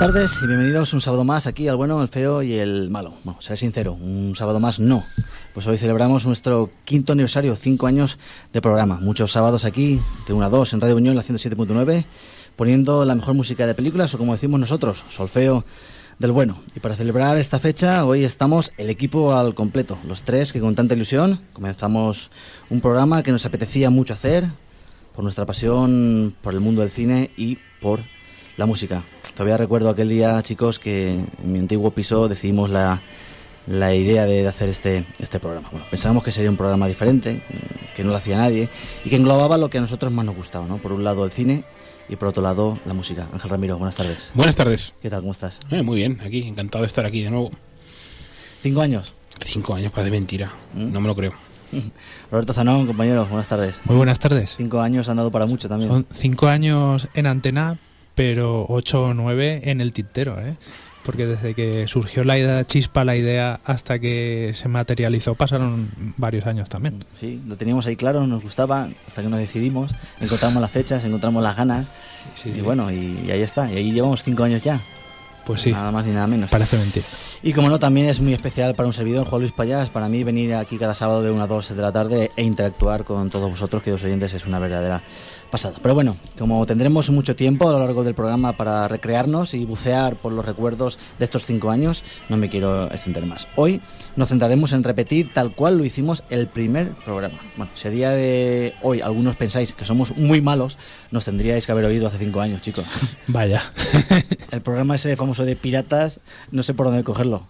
tardes y bienvenidos un sábado más aquí al bueno, el feo y el malo. Bueno, seré sincero, un sábado más no. Pues hoy celebramos nuestro 5º aniversario, 5 años de programa. Muchos sábados aquí, de 1 a 2, en Radio Buñol, la 107.9, poniendo la mejor música de películas, o como decimos nosotros, solfeo del bueno. Y para celebrar esta fecha, hoy estamos el equipo al completo. Los tres que con tanta ilusión comenzamos un programa que nos apetecía mucho hacer, por nuestra pasión por el mundo del cine y por la música. Todavía recuerdo aquel día, chicos, que en mi antiguo piso decidimos la idea de hacer este programa. Bueno, pensábamos que sería un programa diferente, que no lo hacía nadie y que englobaba lo que a nosotros más nos gustaba, ¿no? Por un lado el cine y por otro lado la música. Ángel Ramiro, buenas tardes. Buenas tardes. ¿Qué tal? ¿Cómo estás? Muy bien, aquí, encantado de estar aquí de nuevo. 5 años. 5 años, parece mentira, no me lo creo. Roberto Zanón, compañero, buenas tardes. Muy buenas tardes. 5 años han dado para mucho también. Son 5 años en antena, pero 8 o 9 en el tintero, ¿eh? Porque desde que surgió la idea hasta que se materializó pasaron varios años también. Sí, lo teníamos ahí claro, nos gustaba, hasta que nos decidimos, encontramos las fechas, encontramos las ganas, sí, y bueno, y ahí está, y ahí llevamos 5 años ya. Pues sí, nada más ni nada menos. Parece mentira. Y como no, también es muy especial para un servidor, Juan Luis Payás, para mí venir aquí cada sábado de 1 a 2 de la tarde e interactuar con todos vosotros, queridos oyentes, es una verdadera pasada. Pero bueno, como tendremos mucho tiempo a lo largo del programa para recrearnos y bucear por los recuerdos de estos 5 años, no me quiero extender más. Hoy nos centraremos en repetir tal cual lo hicimos el primer programa. Bueno, si a día de hoy algunos pensáis que somos muy malos, nos tendríais que haber oído hace 5 años, chicos. Vaya. El programa ese famoso de piratas, no sé por dónde cogerlo.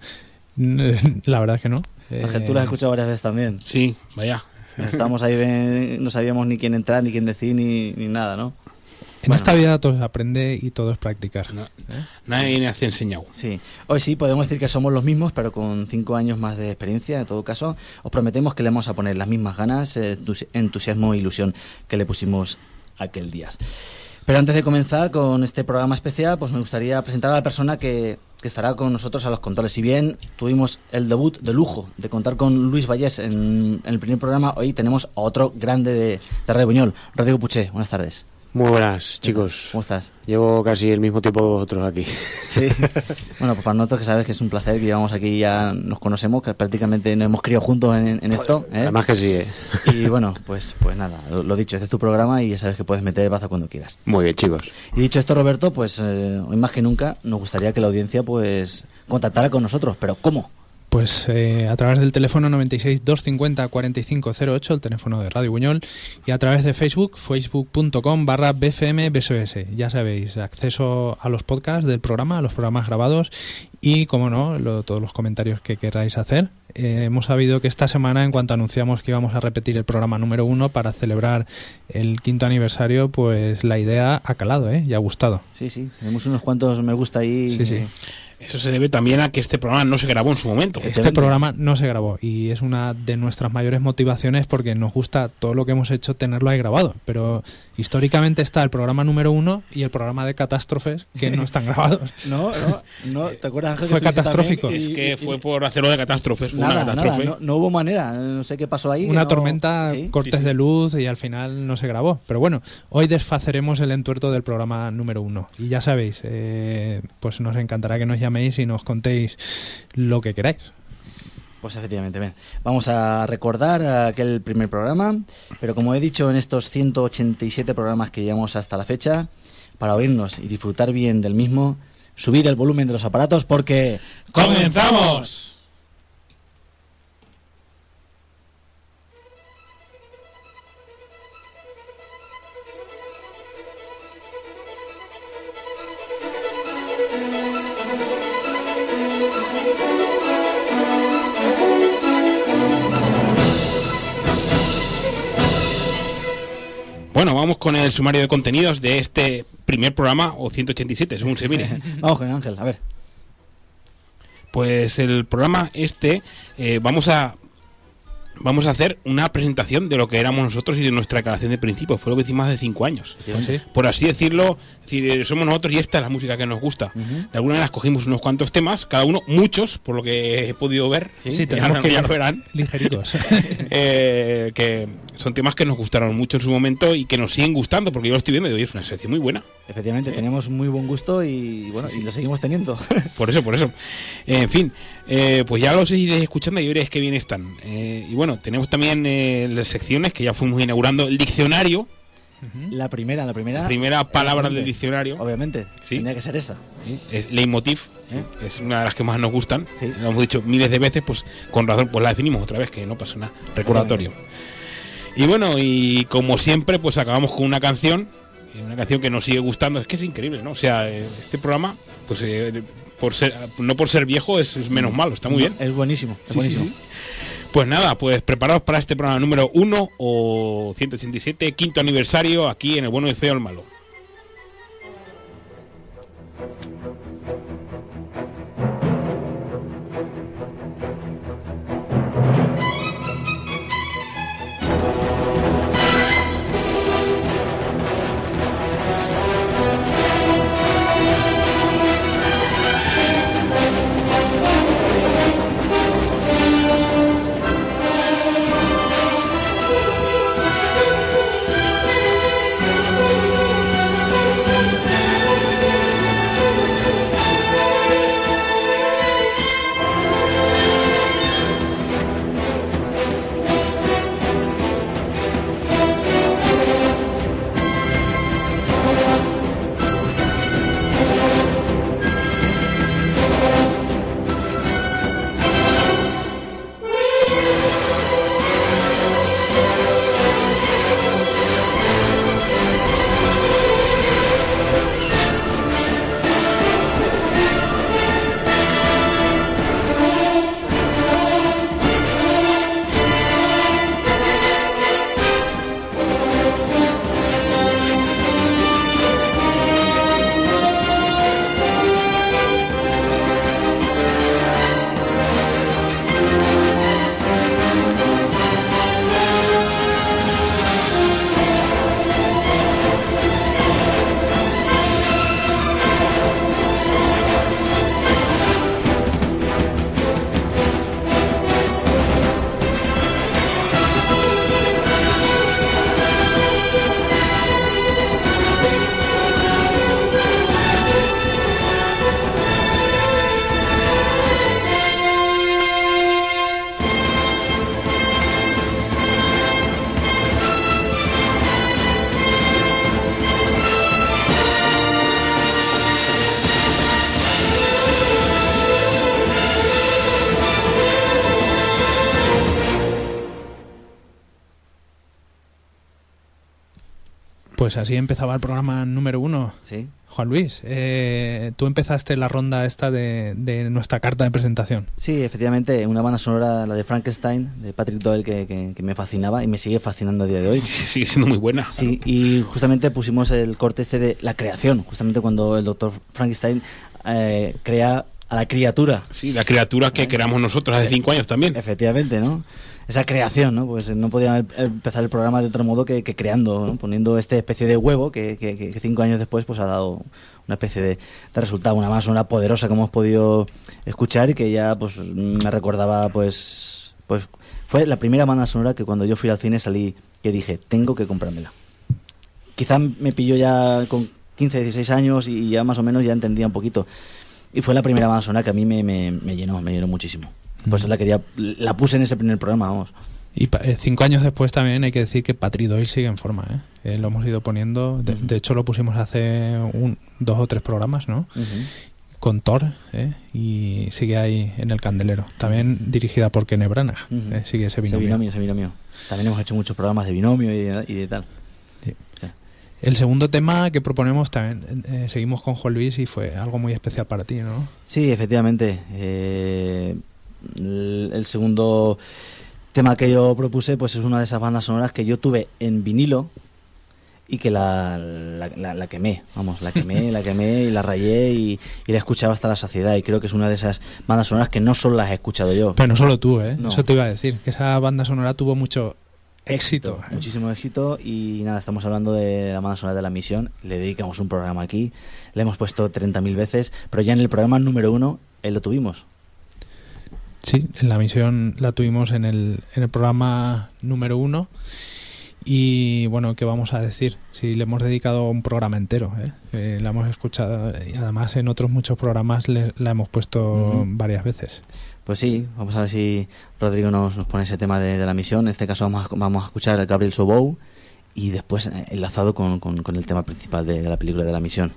La verdad es que no. Ángel, tú lo has escuchado varias veces también. Sí, vaya. Estamos ahí, no sabíamos ni quién entrar, ni quién decir, ni nada, ¿no? En esta vida todo se aprende y todo es practicar. No, nadie me hace enseñado. Sí, hoy sí podemos decir que somos los mismos, pero con 5 años más de experiencia. En todo caso, os prometemos que le vamos a poner las mismas ganas, entusiasmo e ilusión que le pusimos aquel día. Pero antes de comenzar con este programa especial, pues me gustaría presentar a la persona que estará con nosotros a los controles. Si bien tuvimos el debut de lujo de contar con Luis Vallés en el primer programa, hoy tenemos a otro grande de Radio Buñol, Rodrigo Puché. Buenas tardes. Muy buenas, chicos. ¿Cómo estás? Llevo casi el mismo tiempo que vosotros aquí. Sí. Bueno, pues para nosotros que sabes que es un placer, que llevamos aquí, ya nos conocemos, que prácticamente nos hemos criado juntos en esto, ¿eh? Además que sí, ¿eh? Y bueno, pues nada, lo dicho, este es tu programa y ya sabes que puedes meter baza cuando quieras. Muy bien, chicos. Y dicho esto, Roberto, pues hoy más que nunca nos gustaría que la audiencia pues contactara con nosotros, pero ¿cómo? Pues a través del teléfono 96 250 4508, el teléfono de Radio Buñol, y a través de Facebook, facebook.com/bfmbsos. Ya sabéis, acceso a los podcasts del programa, a los programas grabados y, como no, todos los comentarios que queráis hacer. Hemos sabido que esta semana, en cuanto anunciamos que íbamos a repetir el programa número 1 para celebrar el 5º aniversario, pues la idea ha calado, y ha gustado. Sí, tenemos unos cuantos me gusta ahí. Sí. Eso se debe también a que este programa no se grabó en su momento. Este programa no se grabó y es una de nuestras mayores motivaciones porque nos gusta todo lo que hemos hecho tenerlo ahí grabado. Pero históricamente está el programa número 1 y el programa de catástrofes que no están grabados. No, ¿te acuerdas, Ángel? Fue catastrófico. Es que fue por hacerlo de catástrofes. Fue nada, una catástrofe. Nada, no hubo manera. No sé qué pasó ahí. Una tormenta, ¿Sí? cortes de luz y al final no se grabó. Pero bueno, hoy desfaceremos el entuerto del programa número 1. Y ya sabéis, pues nos encantará que nos llaméis y nos contéis lo que queráis. Pues efectivamente, bien. Vamos a recordar aquel primer programa, pero como he dicho, en estos 187 programas que llevamos hasta la fecha, para oírnos y disfrutar bien del mismo, subid el volumen de los aparatos porque ¡comenzamos! Bueno, vamos con el sumario de contenidos de este primer programa, o 187, según se mire. Vamos con Ángel, a ver. Pues el programa vamos a hacer una presentación de lo que éramos nosotros y de nuestra declaración de principio. Fue lo que hicimos hace 5 años. ¿Sí? Por así decirlo, somos nosotros y esta es la música que nos gusta. De alguna manera escogimos unos cuantos temas, cada uno, muchos, por lo que he podido ver. Sí, tenemos que ya lo verán. Ligeritos. Que son temas que nos gustaron mucho en su momento y que nos siguen gustando, porque yo lo estoy viendo y digo, es una sección muy buena. Efectivamente, teníamos muy buen gusto y bueno, y lo seguimos teniendo. Por eso. En fin, pues ya los iréis escuchando y veréis qué bien están. Y bueno, tenemos también las secciones que ya fuimos inaugurando. El diccionario. La primera palabra del diccionario. Obviamente, sí. Tenía que ser esa. Sí, es leitmotiv, sí. Es una de las que más nos gustan. Sí. Lo hemos dicho miles de veces, pues con razón, pues la definimos otra vez, que no pasa nada. Recordatorio. Y bueno, y como siempre, pues acabamos con una canción que nos sigue gustando. Es que es increíble, ¿no? O sea, este programa, pues no por ser viejo es menos malo, está muy bien. Es buenísimo, buenísimo. Sí. Pues nada, pues preparados para este programa número 1 o 187, quinto aniversario, aquí en El Bueno, el Feo, el Malo. Pues así empezaba el programa número 1. Sí. Juan Luis, tú empezaste la ronda esta de nuestra carta de presentación. Sí, efectivamente, una banda sonora, la de Frankenstein, de Patrick Doyle, que me fascinaba y me sigue fascinando a día de hoy. Sigue siendo muy buena. Sí, y justamente pusimos el corte este de la creación, justamente cuando el doctor Frankenstein crea a la criatura. Sí, la criatura que creamos nosotros hace 5 años también. Efectivamente, ¿no? Esa creación, ¿no? Pues no podían empezar el programa de otro modo que creando, ¿no? Poniendo esta especie de huevo que 5 años después pues ha dado una especie de resultado, una banda sonora poderosa como hemos podido escuchar y que ya pues me recordaba pues fue la primera banda sonora que cuando yo fui al cine salí que dije, tengo que comprármela. Quizá me pilló ya con 15, 16 años y ya más o menos ya entendía un poquito. Y fue la primera banda sonora que a mí me llenó muchísimo. Por eso la puse en ese primer programa, vamos. Y 5 años después también hay que decir que Patrick Doyle sigue en forma, ¿eh? Lo hemos ido poniendo, de hecho lo pusimos hace 2 o 3 programas, ¿no? Con Thor, y sigue ahí en el candelero. También dirigida por Kenneth Branagh, sigue ese binomio. Ese binomio. También hemos hecho muchos programas de binomio y de tal. Sí. Sí. El segundo tema que proponemos también, seguimos con Juan Luis y fue algo muy especial para ti, ¿no? Sí, efectivamente. El segundo tema que yo propuse pues es una de esas bandas sonoras que yo tuve en vinilo y que la quemé, vamos, la quemé y la rayé y la escuchaba hasta la saciedad, y creo que es una de esas bandas sonoras que no solo las he escuchado yo. Pero no solo tú, No. Eso te iba a decir, que esa banda sonora tuvo mucho éxito. Muchísimo éxito, y nada, estamos hablando de la banda sonora de La Misión, le dedicamos un programa aquí, le hemos puesto 30.000 veces, pero ya en el programa número 1 lo tuvimos. Sí, en La Misión la tuvimos en el programa número 1 Y bueno, ¿qué vamos a decir? Si le hemos dedicado un programa entero, la hemos escuchado y además en otros muchos programas la hemos puesto varias veces. Pues sí, vamos a ver si Rodrigo nos pone ese tema de la misión. En este caso vamos a escuchar a Gabriel Sobou y después enlazado con el tema principal de la película de la misión.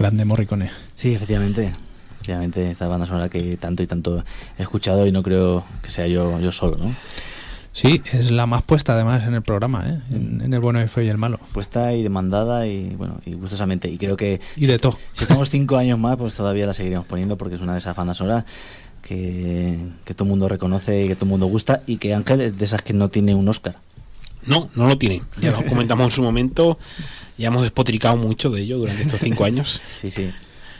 grande Morricone. Sí, efectivamente. Efectivamente, esta banda sonora que tanto y tanto he escuchado y no creo que sea yo solo, ¿no? Sí, es la más puesta además en el programa, ¿eh? En el bueno, el feo y el malo. Puesta y demandada y bueno, y gustosamente. Y creo que Y de todo. si tenemos 5 años más, pues todavía la seguiremos poniendo porque es una de esas bandas sonoras que todo el mundo reconoce y que todo el mundo gusta, y que Ángel es de esas que no tiene un Oscar. No lo tiene. Ya lo comentamos en su momento. Ya hemos despotricado mucho de ello durante estos 5 años. Sí, sí.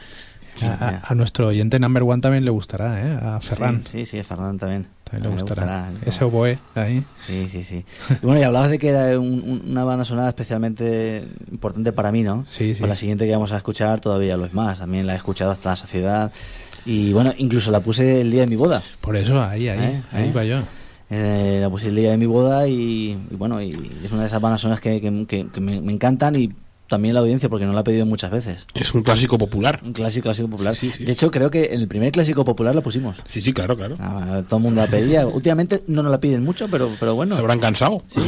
A nuestro oyente number one también le gustará, ¿eh? A Ferran. Sí, a Ferran también. También le gustará. ¿No? Ese oboe ahí. Sí. Y bueno, y hablabas de que era una banda sonora especialmente importante para mí, ¿no? Sí. Pues la siguiente que vamos a escuchar todavía lo es más. También la he escuchado hasta la saciedad. Y bueno, incluso la puse el día de mi boda. Por eso, ahí va yo. La puse el día de mi boda y bueno, y es una de esas bandas sonoras que me encantan, y también la audiencia, porque no la ha pedido muchas veces. Es un clásico popular. Un clásico popular. Sí. De hecho, creo que en el primer clásico popular la pusimos. Sí, claro. Todo el mundo la pedía. Últimamente no nos la piden mucho, pero bueno. Se habrán cansado. Sí,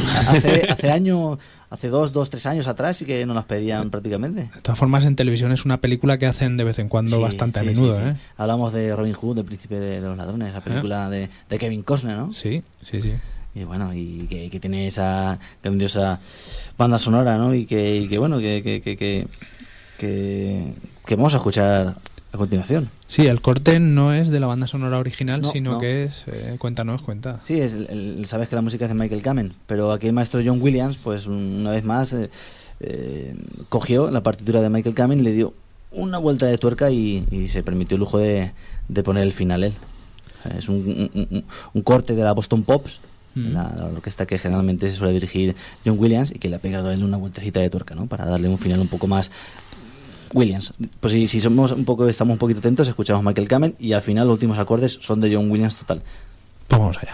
hace 3 años atrás sí que nos las pedían prácticamente. De todas formas, en televisión es una película que hacen de vez en cuando bastante a menudo, ¿eh? Hablamos de Robin Hood, del príncipe de los ladrones, la película de Kevin Costner, ¿no? Sí. Y bueno, y que tiene esa grandiosa banda sonora, ¿no? Y que bueno, que vamos a escuchar a continuación. Sí, el corte no es de la banda sonora original, sino no. que es... cuenta. Sí, sabes que la música es de Michael Kamen, pero aquí el maestro John Williams, pues una vez más, cogió la partitura de Michael Kamen, le dio una vuelta de tuerca y se permitió el lujo de poner el final él. O sea, es un corte de la Boston Pops, la orquesta que generalmente se suele dirigir John Williams, y que le ha pegado a él una vueltecita de tuerca, ¿no? Para darle un final un poco más Williams. Pues si estamos un poquito atentos, escuchamos Michael Kamen y al final los últimos acordes son de John Williams total. Vamos allá.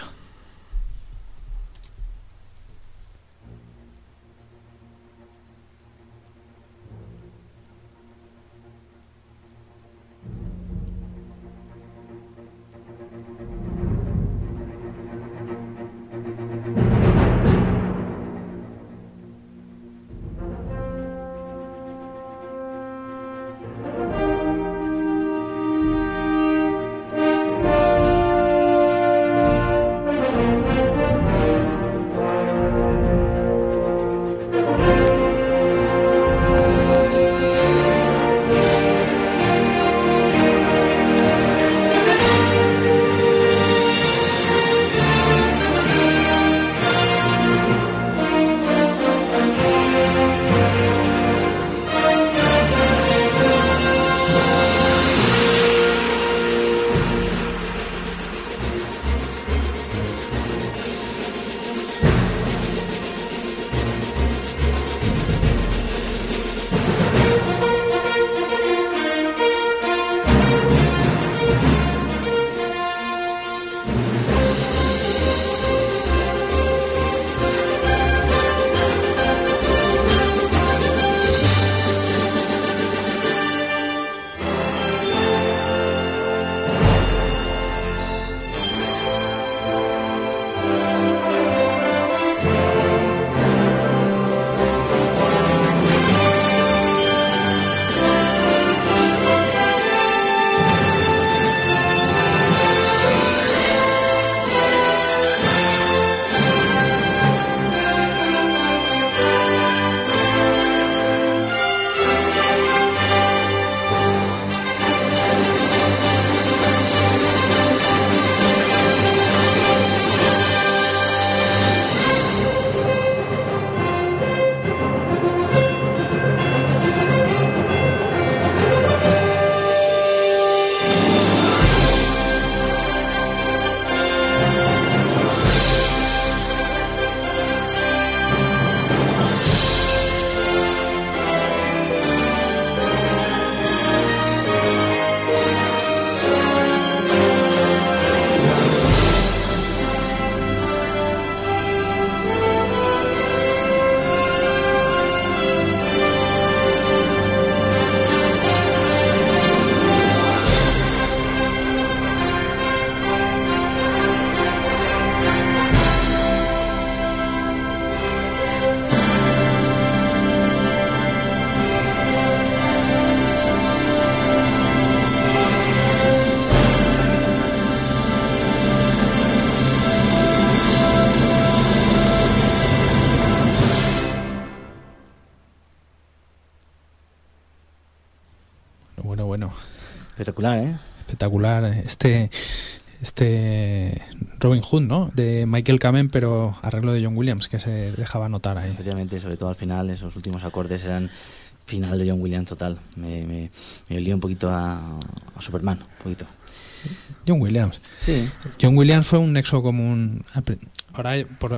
Espectacular, ¿eh? Espectacular. Este Robin Hood, ¿no? De Michael Kamen, pero arreglo de John Williams, que se dejaba notar ahí. Efectivamente, sobre todo al final, esos últimos acordes eran final de John Williams total. Me olía un poquito a Superman, un poquito. John Williams. Sí. John Williams fue un nexo común. Ahora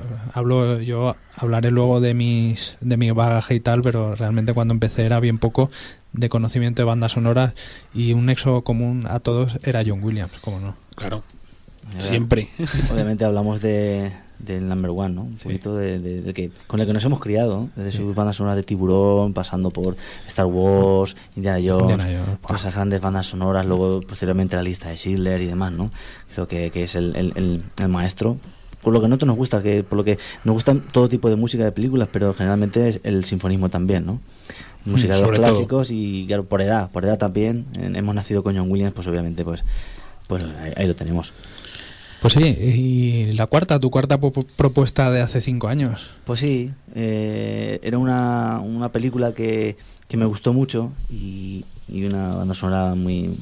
hablaré luego de mi bagaje y tal, pero realmente cuando empecé era bien poco de conocimiento de bandas sonoras y un nexo común a todos era John Williams, ¿cómo no? Claro, siempre. Obviamente hablamos del number one, ¿no? Un poquito de que con el que nos hemos criado, ¿no? Desde sus bandas sonoras de Tiburón, pasando por Star Wars, Indiana Jones, todas esas grandes bandas sonoras, luego posteriormente la lista de Schindler y demás, ¿no? Creo que es el maestro. Por lo que a nosotros nos gusta, por lo que nos gustan todo tipo de música de películas, pero generalmente es el sinfonismo también, ¿no? Música de los clásicos todo. Y claro, por edad también, hemos nacido con John Williams, pues obviamente pues ahí lo tenemos. Pues sí, y tu cuarta propuesta de hace 5 años. Pues sí, era una película que me gustó mucho y una banda sonora muy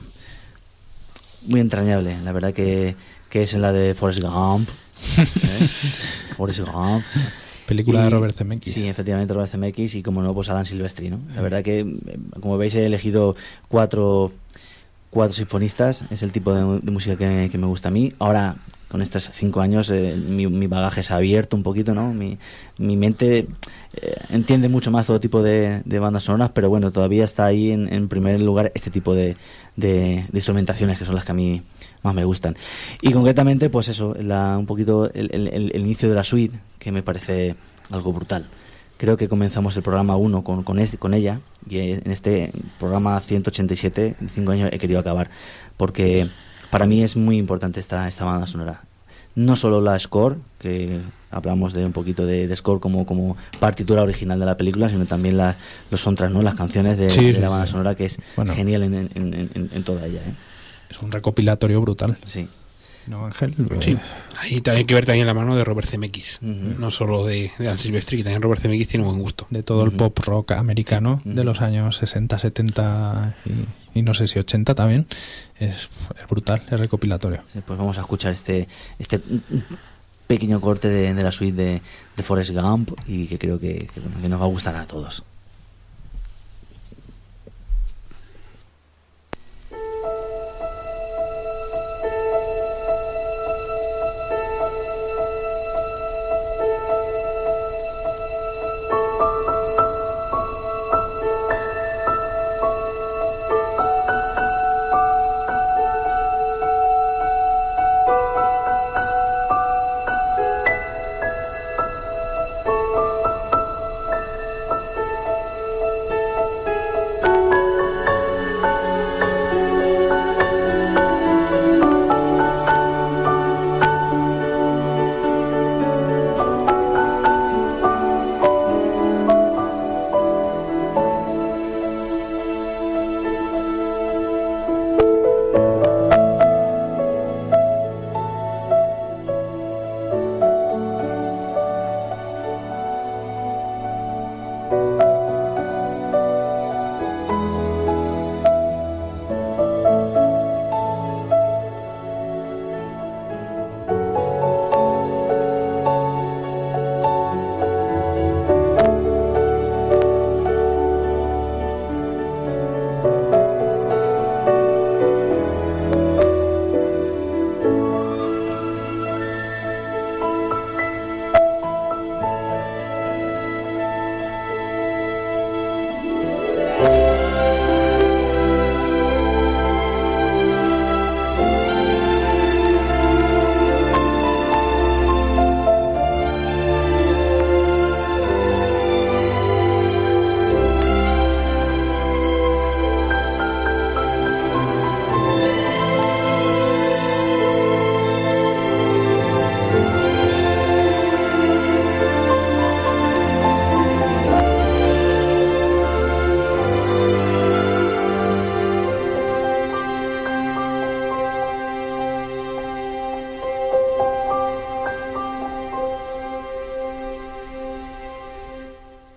entrañable, la verdad que es la de Forrest Gump. Forrest Gump. Película de Robert Zemeckis. Sí, efectivamente, Robert Zemeckis y como no, pues Alan Silvestri, ¿no? La verdad que, como veis, he elegido cuatro sinfonistas, es el tipo de música que me gusta a mí. Ahora, con estos 5 años, mi bagaje se ha abierto un poquito, ¿no? Mi mente entiende mucho más todo tipo de bandas sonoras, pero bueno, todavía está ahí en primer lugar este tipo de instrumentaciones que son las que a mí más me gustan. Y concretamente, pues eso, un poquito el inicio de la suite, que me parece algo brutal. Creo que comenzamos el programa 1 con ella, y en este programa 187, de 5 años, he querido acabar, porque para mí es muy importante esta banda sonora. No solo la score, que hablamos de un poquito de score como partitura original de la película, sino también los soundtracks, ¿no? Las canciones de la banda sonora, que es genial en toda ella, ¿eh? Es un recopilatorio brutal. Sí. ¿No, Ángel? Sí. Ahí también hay que ver también la mano de Robert Zemeckis, no solo de Alan Silvestri, que también Robert Zemeckis tiene buen gusto. De todo el pop rock americano de los años 60, 70 y no sé si 80 también. Es brutal, es recopilatorio. Sí, pues vamos a escuchar este pequeño corte de la suite de Forrest Gump, y que creo que nos va a gustar a todos.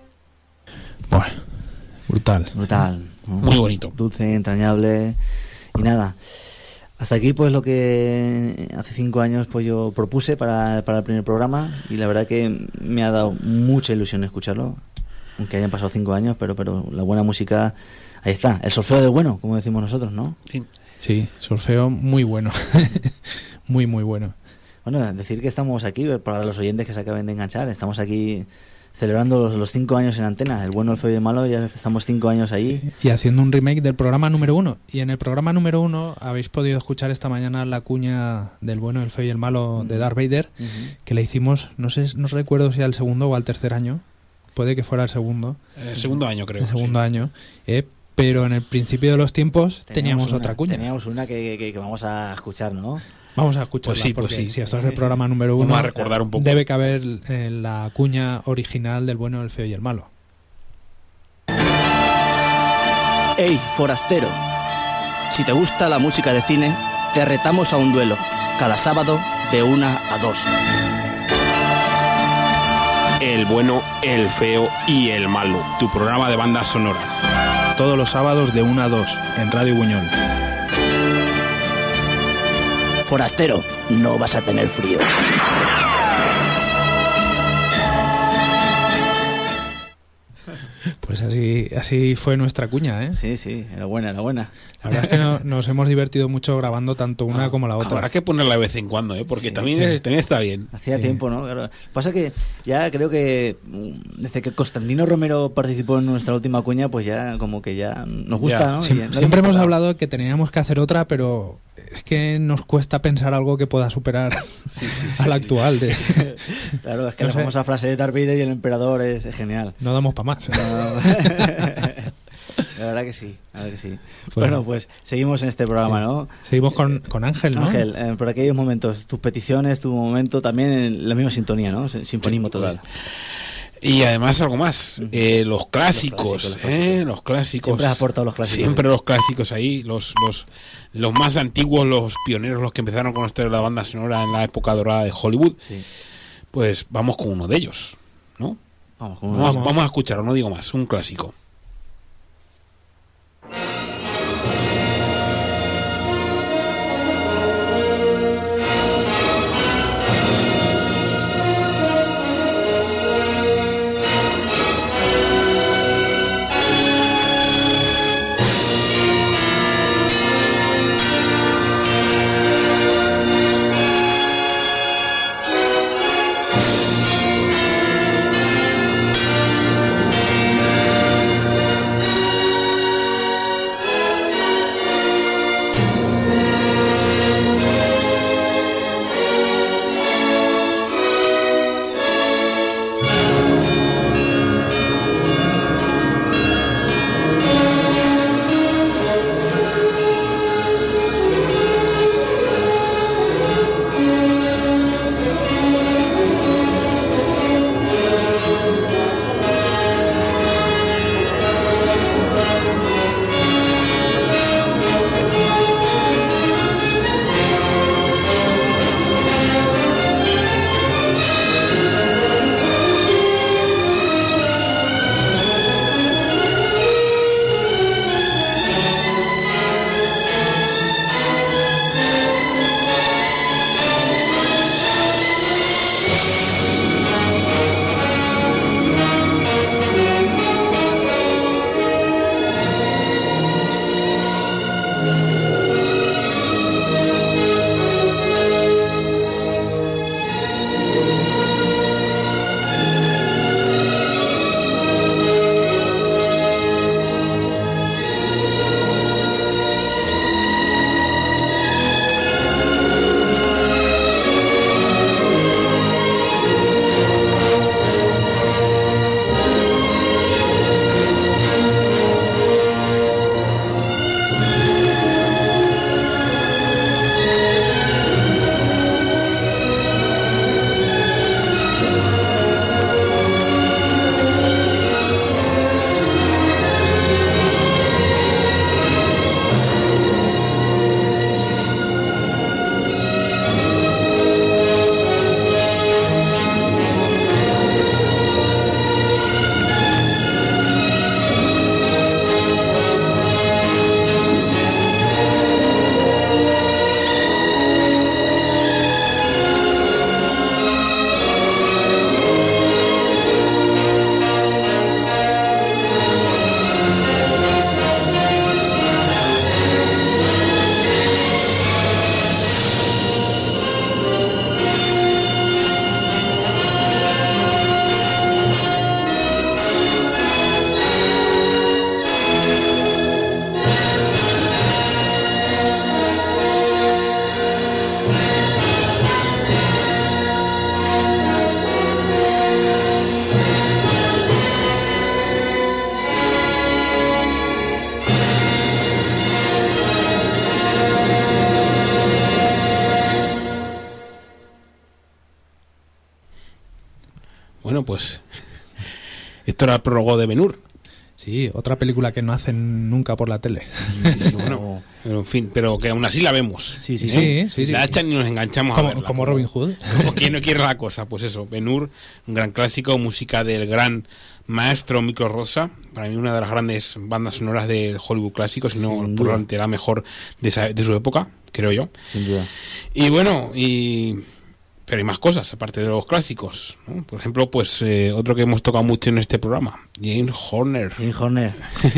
Brutal. Brutal, ¿no? Muy bonito. Dulce, entrañable Y nada, hasta aquí pues lo que hace 5 años pues yo propuse para el primer programa, y la verdad que me ha dado mucha ilusión escucharlo, aunque hayan pasado 5 años, pero la buena música, ahí está, el solfeo del bueno, como decimos nosotros, ¿no? Sí, solfeo muy bueno, muy bueno. Bueno, decir que estamos aquí, para los oyentes que se acaben de enganchar, estamos aquí celebrando los 5 años en antena, el bueno, el feo y el malo, ya estamos 5 años ahí. Y haciendo un remake del programa número 1. Y en el programa número 1 habéis podido escuchar esta mañana la cuña del bueno, el feo y el malo de Darth Vader, que le hicimos, no recuerdo si al segundo o al tercer año, puede que fuera el segundo. El segundo año, creo. El segundo año, pero en el principio de los tiempos teníamos otra cuña. Teníamos una que vamos a escuchar, ¿no? Vamos a escucharla, pues sí. Si esto es el programa número 1, vamos a recordar un poco. Debe caber la cuña original del bueno, el feo y el malo. ¡Ey, forastero! Si te gusta la música de cine, te retamos a un duelo, cada sábado de 1 a 2. El bueno, el feo y el malo. Tu programa de bandas sonoras. Todos los sábados de 1 a 2 en Radio Buñol. Forastero, no vas a tener frío. Pues así fue nuestra cuña, ¿eh? Sí, enhorabuena. La verdad es que nos hemos divertido mucho grabando tanto una como la otra. Habrá que ponerla de vez en cuando, porque sí, también está bien. Hacía tiempo, ¿no? Claro. Pasa que ya creo que desde que Constantino Romero participó en nuestra última cuña, pues ya como que ya nos gusta, Ya. ¿no? Siempre hemos hablado que teníamos que hacer otra, pero es que nos cuesta pensar algo que pueda superar al actual. Claro, es que No la sé. famosa frase de Darth Vader y el emperador es genial. No damos para más. La verdad que sí. Bueno, pues seguimos en este programa, ¿no? Seguimos con Ángel, ¿no? Ángel, por aquellos momentos, tus peticiones, tu momento, también en la misma sintonía, ¿no? Sinfonismo total. Y además algo más, los clásicos. Los clásicos. Siempre has aportado los clásicos. Siempre los clásicos ahí, los más antiguos, los pioneros, los que empezaron con esto de la banda sonora en la época dorada de Hollywood. Sí. Pues vamos con uno de ellos, ¿no? Vamos. Vamos a escucharlo, no digo más, un clásico. bueno, pues esto era el prólogo de Ben-Hur. Sí, otra película que no hacen nunca por la tele. Sí, bueno, pero en fin, pero que aún así la vemos. Sí, sí, sí. La echan y nos enganchamos a verla. Como Robin Hood. Como quien no quiere la cosa, pues eso. Ben-Hur, un gran clásico, música del gran maestro Miklos Rozsa, para mí una de las grandes bandas sonoras del Hollywood clásico, si no probablemente la mejor de su época, creo yo. Sin duda. Y bueno, pero hay más cosas, aparte de los clásicos, ¿no? Por ejemplo, pues otro que hemos tocado mucho en este programa, James Horner. James Horner.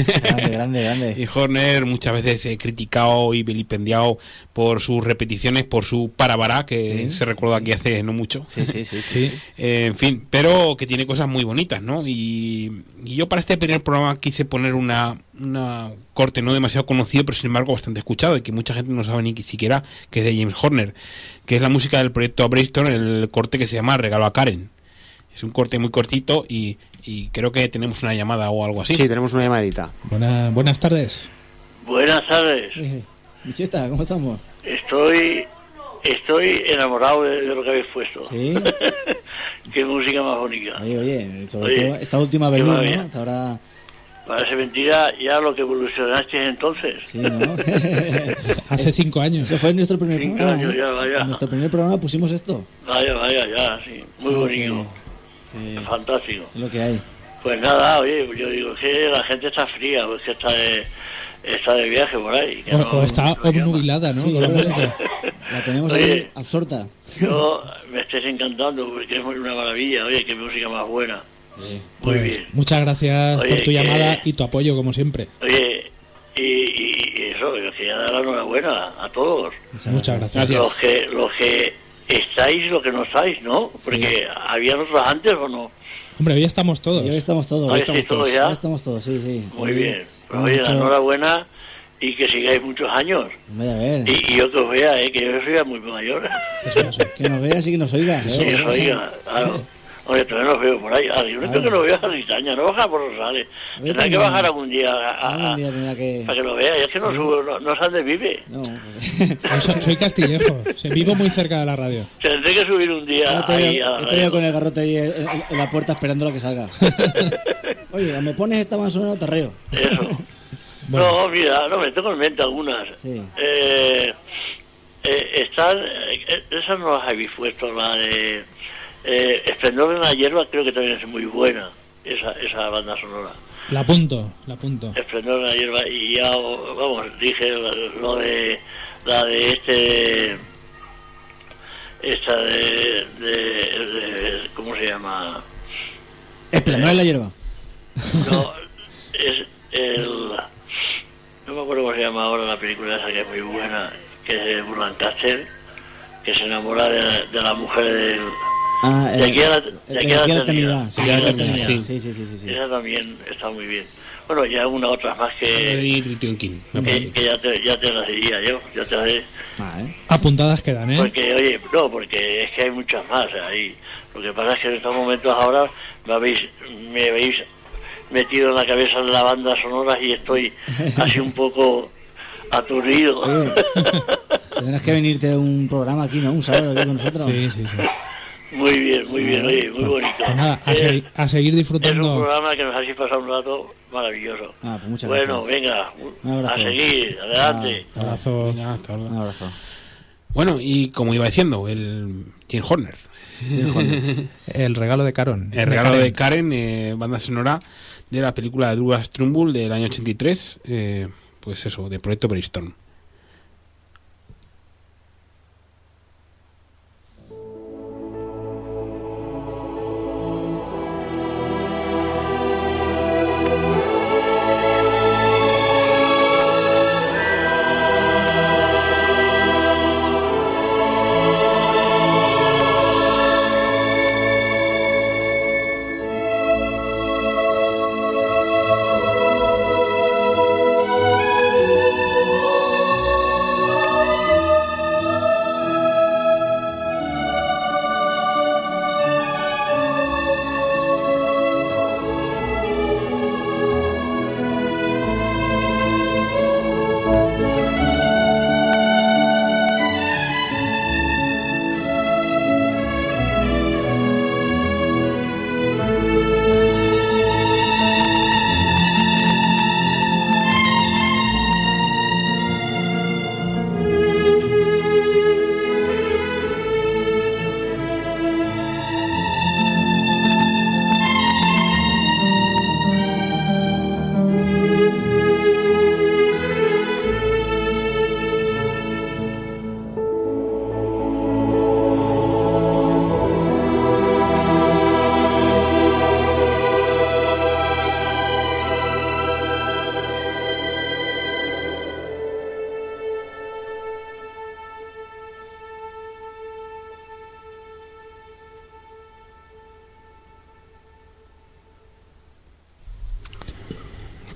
Grande. Y Horner muchas veces criticado y vilipendiado por sus repeticiones, por su parabará, que se recordó aquí hace no mucho. Sí. En fin, pero que tiene cosas muy bonitas, ¿no? Y yo para este primer programa quise poner una corte no demasiado conocido, pero sin embargo bastante escuchado, y que mucha gente no sabe ni siquiera que es de James Horner, que es la música del proyecto Brainstorm, el corte que se llama Regalo a Karen. Es un corte muy cortito y creo que tenemos una llamada o algo así. Sí, tenemos una llamadita. Buenas tardes. Buenas tardes. Micheta, ¿cómo estamos? Estoy enamorado de lo que habéis puesto. Sí. Qué música más bonita. Oye, sobre todo esta última vez, ¿no? Ahora... Parece mentira ya lo que evolucionaste entonces. Sí, ¿no? Hace 5 años. Eso fue nuestro primer 5 programa. años ya, vaya. En nuestro primer programa pusimos esto. Vaya, ya, sí. Muy bonito. Sí. Fantástico. Es lo que hay. Pues nada, oye, yo digo que la gente está fría, pues que está de viaje por ahí. Que O está obnubilada, ¿no? Sí, la tenemos ahí absorta. Yo me estés encantando porque es una maravilla, oye, qué música más buena. Sí. Muy Pues, bien. muchas gracias Oye, por tu llamada y tu apoyo, como siempre. Oye, y eso, yo quería dar la enhorabuena a todos. Muchas gracias. Los que estáis, los que no estáis, ¿no? Porque había otros antes o no. Hombre, hoy estamos todos. Sí, hoy estamos todos. Hoy estáis todos ya. Hoy estamos todos, sí. Muy bien. Pues, oye, la enhorabuena y que sigáis muchos años. Vaya a ver. Y yo que os vea, que yo soy ya muy mayor. Que nos veas y que nos oigas. Sí, que os oiga, claro. Oye, todavía los veo por ahí. Yo no creo que lo veo a Ritaña, no baja por Rosales. Tendrá que bajar algún día, para que lo vea. Y es que no subo, no sé dónde vive. No, soy castillejo, vivo muy cerca de la radio. Tendré que subir un día ahí a la radio. Estoy con el garrote ahí en la puerta esperando a que salga. Oye, me pones esta más o menos terreo. Eso. Bueno. No, mira, no me tengo en mente algunas. Sí. Esas no las habéis puesto, la de Esplendor en la hierba, creo que también es muy buena, esa banda sonora. La apunto. Esplendor en la hierba, y ya, vamos, dije lo de la de esta de ¿cómo se llama? Esplendor en la hierba. No, es no me acuerdo cómo se llama ahora la película esa que es muy buena, que es de Lancaster, que se enamora de la mujer del... de aquí a la eternidad. Sí. Esa también está muy bien. Bueno, y algunas otras más que ya te las diría yo. Ya te las diré. Apuntadas quedan, ¿eh? Porque es que hay muchas más ahí. Lo que pasa es que en estos momentos ahora me habéis metido en la cabeza de la banda sonora y estoy así un poco aturdido. Tendrás que venirte a un programa aquí, ¿no? Un sábado aquí con nosotros. Sí. Muy bien, oye, muy bonito. Pues nada, a seguir disfrutando. Es un programa que nos hace pasar un rato maravilloso. Pues muchas bueno, gracias. venga, a seguir, adelante. Un abrazo. Un abrazo. Bueno, y como iba diciendo, el James Horner. El regalo de Karen. El regalo de Karen, banda sonora de la película de Douglas Trumbull del año 83, pues eso, de Proyecto Brainstorm.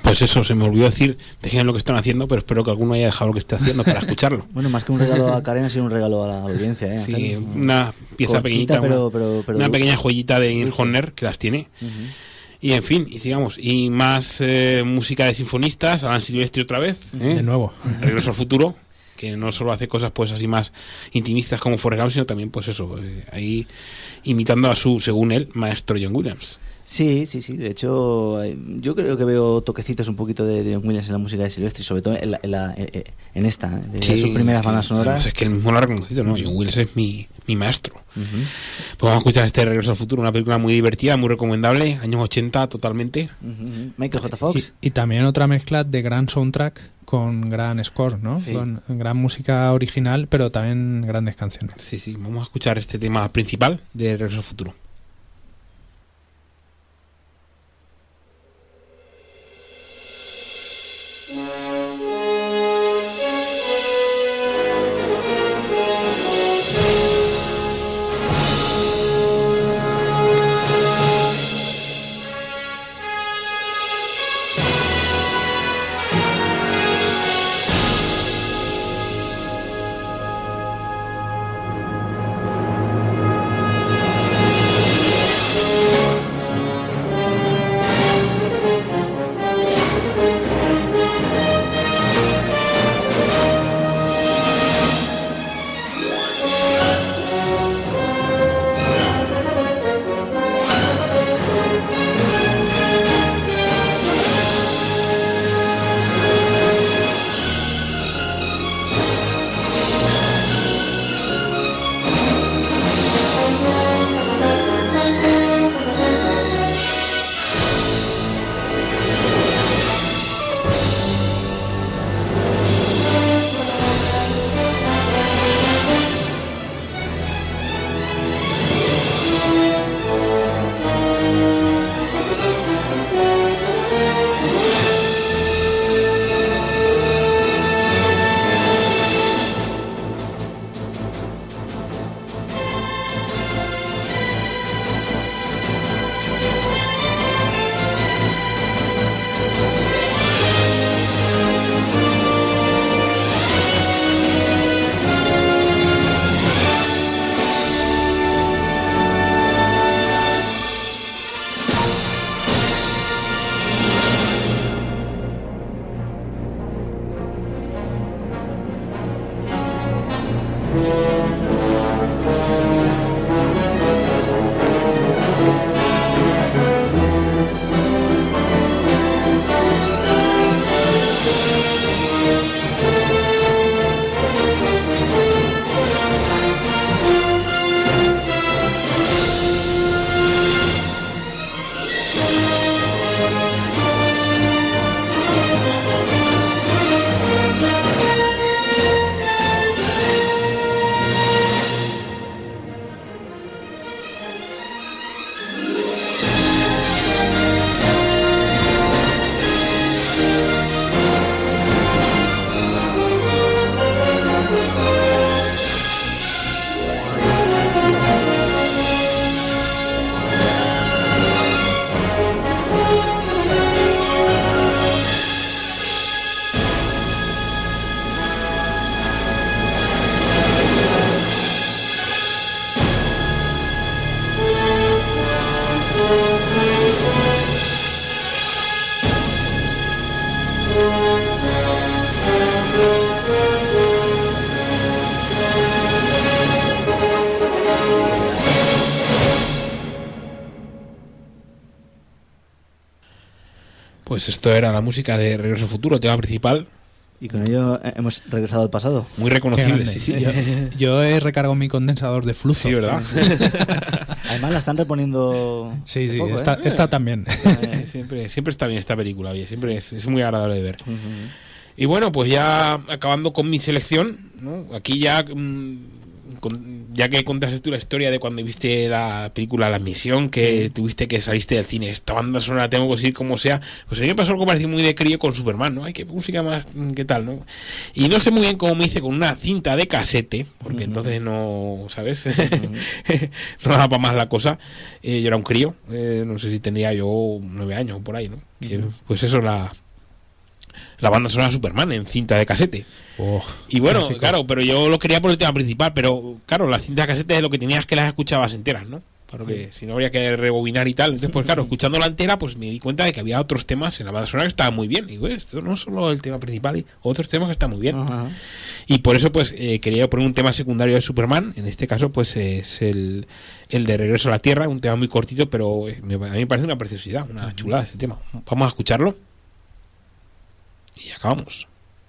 Pues eso, se me olvidó decir, dejen lo que están haciendo, pero espero que alguno haya dejado lo que esté haciendo para escucharlo. Bueno, más que un regalo a Karen, ha sido un regalo a la audiencia, ¿eh? Sí, una pieza cortita, pequeñita, pero una pequeña joyita de Neil Horner que las tiene. Y en fin, y sigamos. Y más música de sinfonistas, Alan Silvestri otra vez. De nuevo. Regreso al futuro, que no solo hace cosas pues así más intimistas como Forrest Gump, sino también pues eso, ahí imitando a su, según él, maestro John Williams. Sí. De hecho, yo creo que veo toquecitos un poquito de John Williams en la música de Silvestri, sobre todo en esta, de sus primeras bandas sonoras. Es que él mismo lo ha reconocido, ¿no? John Williams es mi maestro. Pues vamos a escuchar este Regreso al futuro, una película muy divertida, muy recomendable, años 80 totalmente. Michael J. Fox. Y también otra mezcla de gran soundtrack con gran score, ¿no? Sí. Con gran música original, pero también grandes canciones. Sí, vamos a escuchar este tema principal de Regreso al futuro. Pues esto era la música de Regreso al Futuro, el tema principal. Y con ello hemos regresado al pasado. Muy reconocible, sí. Yo he recargado mi condensador de flujo. Sí, ¿verdad? Además la están reponiendo. Sí, poco, esta también. Siempre está bien esta película, oye, siempre es muy agradable de ver. Y bueno, pues ya acabando con mi selección, ¿no? Aquí ya ya que contaste tú la historia de cuando viste la película La Misión, que tuviste que saliste del cine, esta banda sonora tengo que decir como sea, pues a mí me pasó algo parecido muy de crío con Superman, ¿no? Ay, qué música más, qué tal, ¿no? Y no sé muy bien cómo me hice con una cinta de casete, porque entonces no, ¿sabes? No daba para más la cosa. Yo era un crío, no sé si tendría yo 9 años o por ahí, ¿no? Pues eso, la banda sonora de Superman en cinta de casete. Y bueno, clásico. claro, pero yo lo quería por el tema principal, pero claro, las cintas de casete es lo que tenías que las escuchabas enteras, ¿no? Porque si no habría que rebobinar y tal. Entonces, pues claro, escuchando la entera, pues me di cuenta de que había otros temas en la banda sonora que estaban muy bien. Y digo, esto no es solo el tema principal, hay otros temas que están muy bien. Ajá. Y por eso, pues, quería poner un tema secundario de Superman. En este caso, pues, es el de Regreso a la Tierra, un tema muy cortito, pero a mí me parece una preciosidad, una chulada este tema. Vamos a escucharlo. Y acabamos.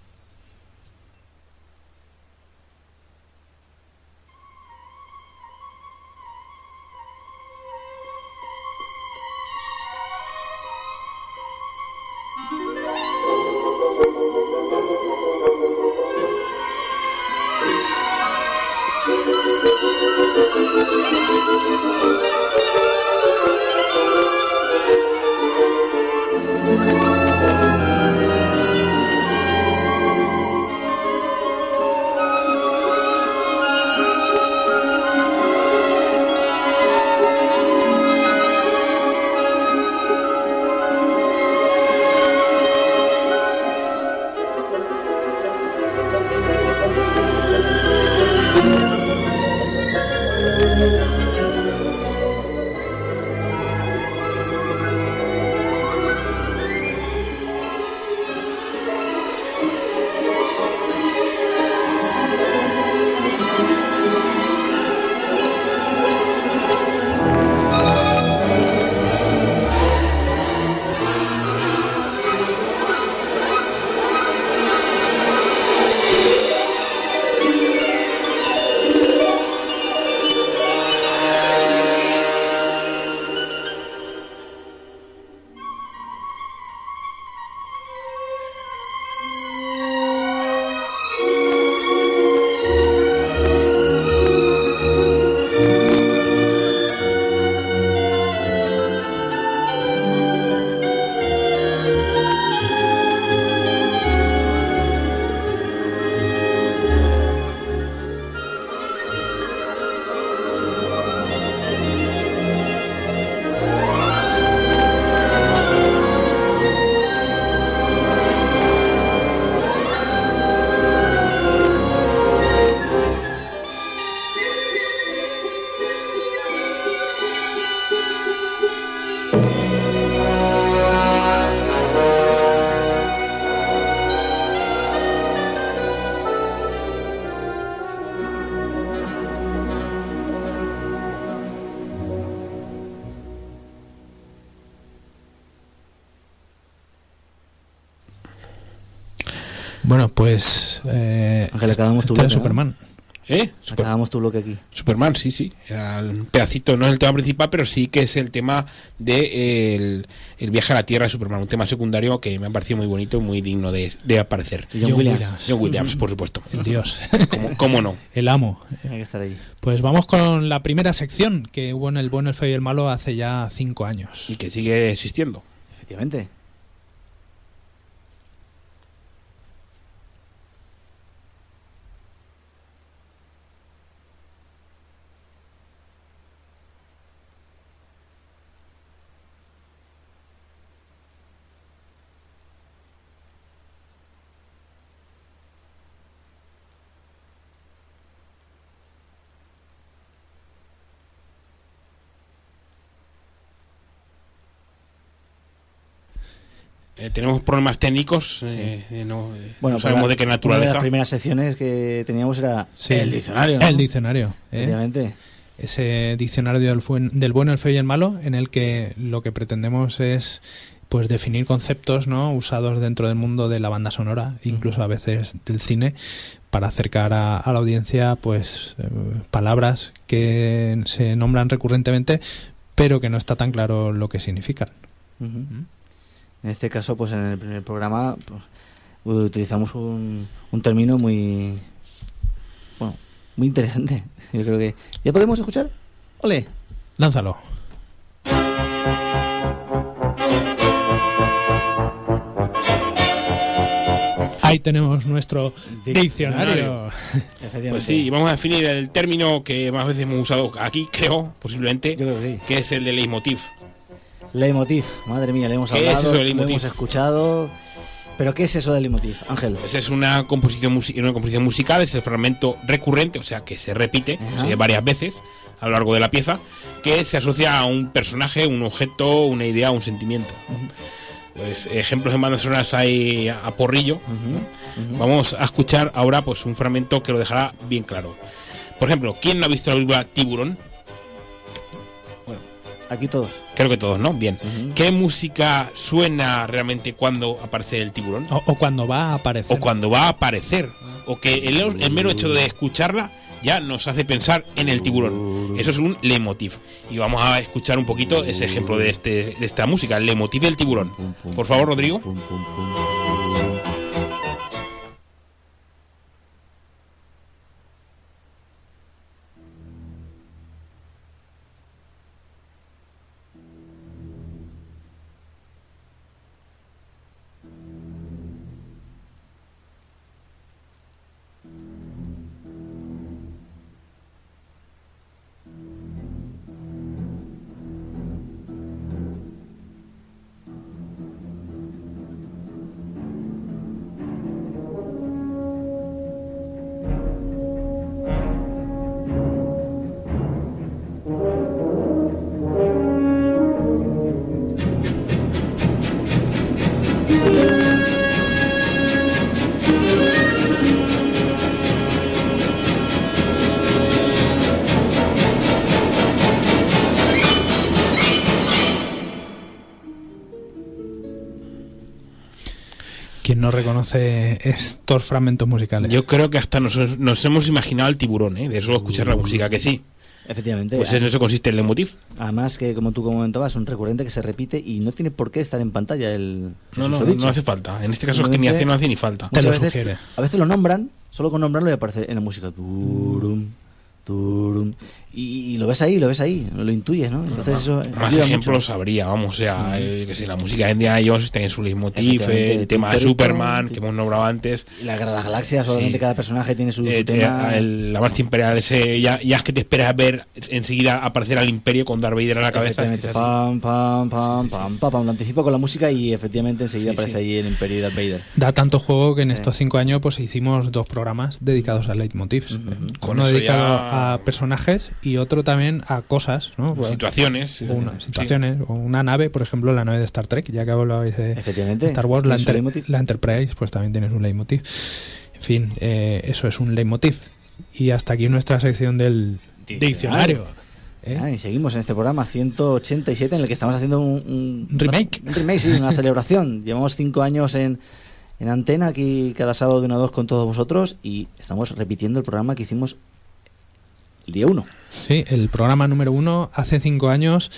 Bueno, pues Ángel, acabamos tu este bloque, es Superman. Acabamos tu bloque aquí. Superman, sí. Era un pedacito, no es el tema principal, pero sí que es el tema de el viaje a la Tierra de Superman, un tema secundario que me ha parecido muy bonito y muy digno de aparecer. John Williams. John Williams, por supuesto. El dios. ¿Cómo no? El amo. Hay que estar ahí. Pues vamos con la primera sección que hubo en El Bueno, el Feo y el Malo hace ya 5 años. Y que sigue existiendo. Efectivamente. Tenemos problemas técnicos, no sabemos de qué Una de naturaleza. las primeras secciones que teníamos era Sí, el diccionario, ¿no? El diccionario. Efectivamente. Ese diccionario del bueno, el feo y el malo, en el que lo que pretendemos es pues definir conceptos, ¿no?, usados dentro del mundo de la banda sonora, incluso a veces del cine, para acercar a la audiencia pues palabras que se nombran recurrentemente, pero que no está tan claro lo que significan. Uh-huh. En este caso, pues en el primer programa pues, utilizamos un término muy interesante. Yo creo que ¿ya podemos escuchar? ¡Ole! Lánzalo. Ahí tenemos nuestro diccionario. Pues sí, vamos a definir el término que más veces hemos usado aquí, creo, posiblemente, Yo creo que sí. que es el de leitmotiv. Leitmotiv, madre mía, le hemos ¿Qué es hablado, eso de lo leitmotiv? hemos escuchado ¿Pero qué es eso del leitmotiv, Ángel? Pues es una composición musical, es el fragmento recurrente, o sea, que se repite varias veces a lo largo de la pieza, que se asocia a un personaje, un objeto, una idea, un sentimiento. Pues ejemplos en bandas sonoras hay a porrillo. Vamos a escuchar ahora pues un fragmento que lo dejará bien claro. Por ejemplo, ¿quién no ha visto la película Tiburón? Bueno, aquí todos. Creo que todos, ¿no? Bien. ¿Qué música suena realmente cuando aparece el tiburón? O cuando va a aparecer. O cuando va a aparecer. O que el mero hecho de escucharla ya nos hace pensar en el tiburón. Eso es un leitmotiv. Y vamos a escuchar un poquito ese ejemplo de esta música, el leitmotiv del tiburón. Por favor, Rodrigo. ¿Quién no reconoce estos fragmentos musicales? Yo creo que hasta nos hemos imaginado el tiburón, de solo escuchar la música, que sí. Efectivamente. Pues en eso consiste el leitmotiv. Además que, como tú comentabas, es un recurrente que se repite y no tiene por qué estar en pantalla no hace falta. En este caso es que no hace ni falta. Te lo sugiere. A veces lo nombran, solo con nombrarlo y aparece en la música. Turum, turum. Y lo ves ahí, lo intuyes, ¿no? Entonces eso más ejemplos habría, vamos, o sea, que si la música de Indiana Jones tiene su leitmotiv, el tema de Superman, que hemos nombrado antes. Las galaxias, solamente cada personaje tiene su tema. La marcha imperial, ese ya es que te esperas ver enseguida aparecer al Imperio con Darth Vader a la cabeza. Pam, pam, pam, pam, pam, lo anticipo con la música y efectivamente enseguida aparece ahí el Imperio y Darth Vader. Da tanto juego que en estos 5 años pues hicimos 2 programas dedicados a leitmotivs. Uno dedicado a personajes y otro también a cosas, ¿no? Situaciones. O una nave, por ejemplo, la nave de Star Trek, ya que hablabais de Star Wars, la Enterprise, pues también tiene un leitmotiv. En fin, eso es un leitmotiv. Y hasta aquí nuestra sección del diccionario. Y seguimos en este programa 187 en el que estamos haciendo un remake. Un remake, sí, una celebración. Llevamos 5 años en antena, aquí cada sábado de 1 a 2 con todos vosotros, y estamos repitiendo el programa que hicimos el día 1. Sí, el programa número 1 hace 5 años,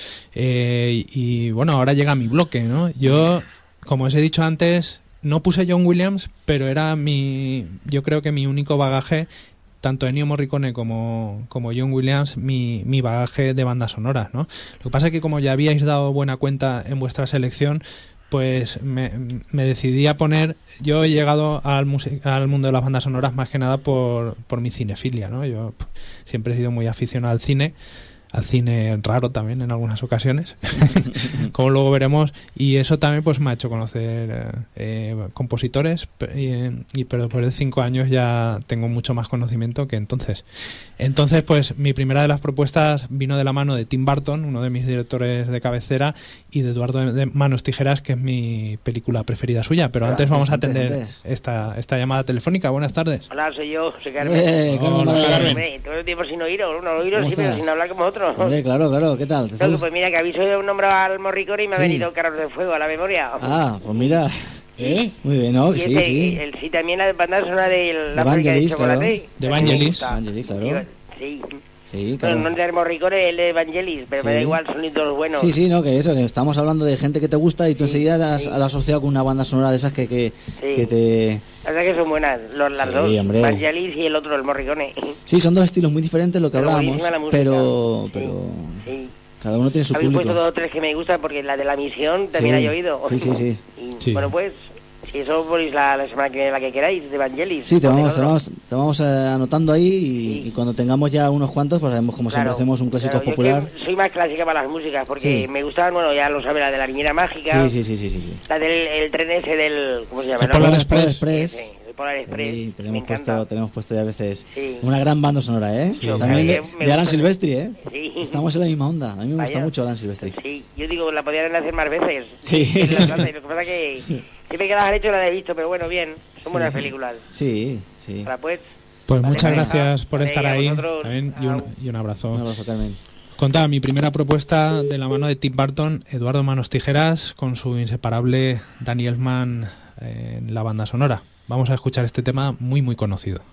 y bueno, ahora llega mi bloque, ¿no? Yo, como os he dicho antes, no puse John Williams, pero era yo creo que mi único bagaje, tanto Ennio Morricone como John Williams, mi bagaje de bandas sonoras, ¿no? Lo que pasa es que como ya habíais dado buena cuenta en vuestra selección, pues me decidí a poner... Yo he llegado al mundo de las bandas sonoras más que nada por mi cinefilia, ¿no? Yo siempre he sido muy aficionado al cine raro también en algunas ocasiones, como luego veremos, y eso también pues me ha hecho conocer compositores, pero después de 5 años ya tengo mucho más conocimiento que entonces. Entonces, pues mi primera de las propuestas vino de la mano de Tim Burton, uno de mis directores de cabecera, y de Eduardo de Manos Tijeras, que es mi película preferida suya. Pero antes vamos a atender esta llamada telefónica. Buenas tardes. Hola, soy Carmen. Carmen. Todo el tiempo sin oíros, siempre sin hablar como otros. Hombre, claro, ¿qué tal? Pues mira, que habéis un nombre al Morricone y me ha venido Carros de Fuego a la memoria. Ah, pues mira. Muy bien, ¿no? Sí. Sí, también la banda sonora de la fábrica de chocolate. De Vangelis, claro. Sí, claro. No de Morricone, el de Vangelis, pero me da igual, son todos buenos. Sí, no, que estamos hablando de gente que te gusta y tú enseguida la has asociado con una banda sonora de esas que te... La verdad que son buenas, las dos, hombre. Vangelis y el otro, el Morricone. Sí, son dos estilos muy diferentes lo que hablábamos, pero cada uno tiene su público. Habéis puesto 2 o 3 que me gustan porque la de La Misión también ha oído. Sí. Y, bueno, pues Si eso ponéis la semana que viene, la que queráis, de Evangelis. Sí, te vamos anotando ahí y cuando tengamos ya unos cuantos, pues haremos como siempre hacemos un clásico popular. Yo soy más clásica para las músicas, porque me gustaban, bueno, ya lo sabes, la de la Niñera Mágica. Sí. La del tren ese del... ¿Cómo se llama? El Polar Express. Sí, el Polar Express. Sí, tenemos puesto ya a veces sí. una gran banda sonora, ¿eh? Sí, también de Alan Silvestri, ¿eh? Sí. Estamos en la misma onda. A mí me gusta mucho Alan Silvestri. Sí, yo digo, la podrían hacer más veces. Sí. Lo que pasa que siempre que las han hecho las he visto, pero bueno, bien. Son buenas películas. Sí. Ahora pues muchas gracias por estar ahí. Vosotros, también, y un abrazo. Un abrazo, Carmen. Contaba mi primera propuesta de la mano de Tim Burton, Eduardo Manos Tijeras, con su inseparable Danny Elfman en la banda sonora. Vamos a escuchar este tema muy, muy conocido.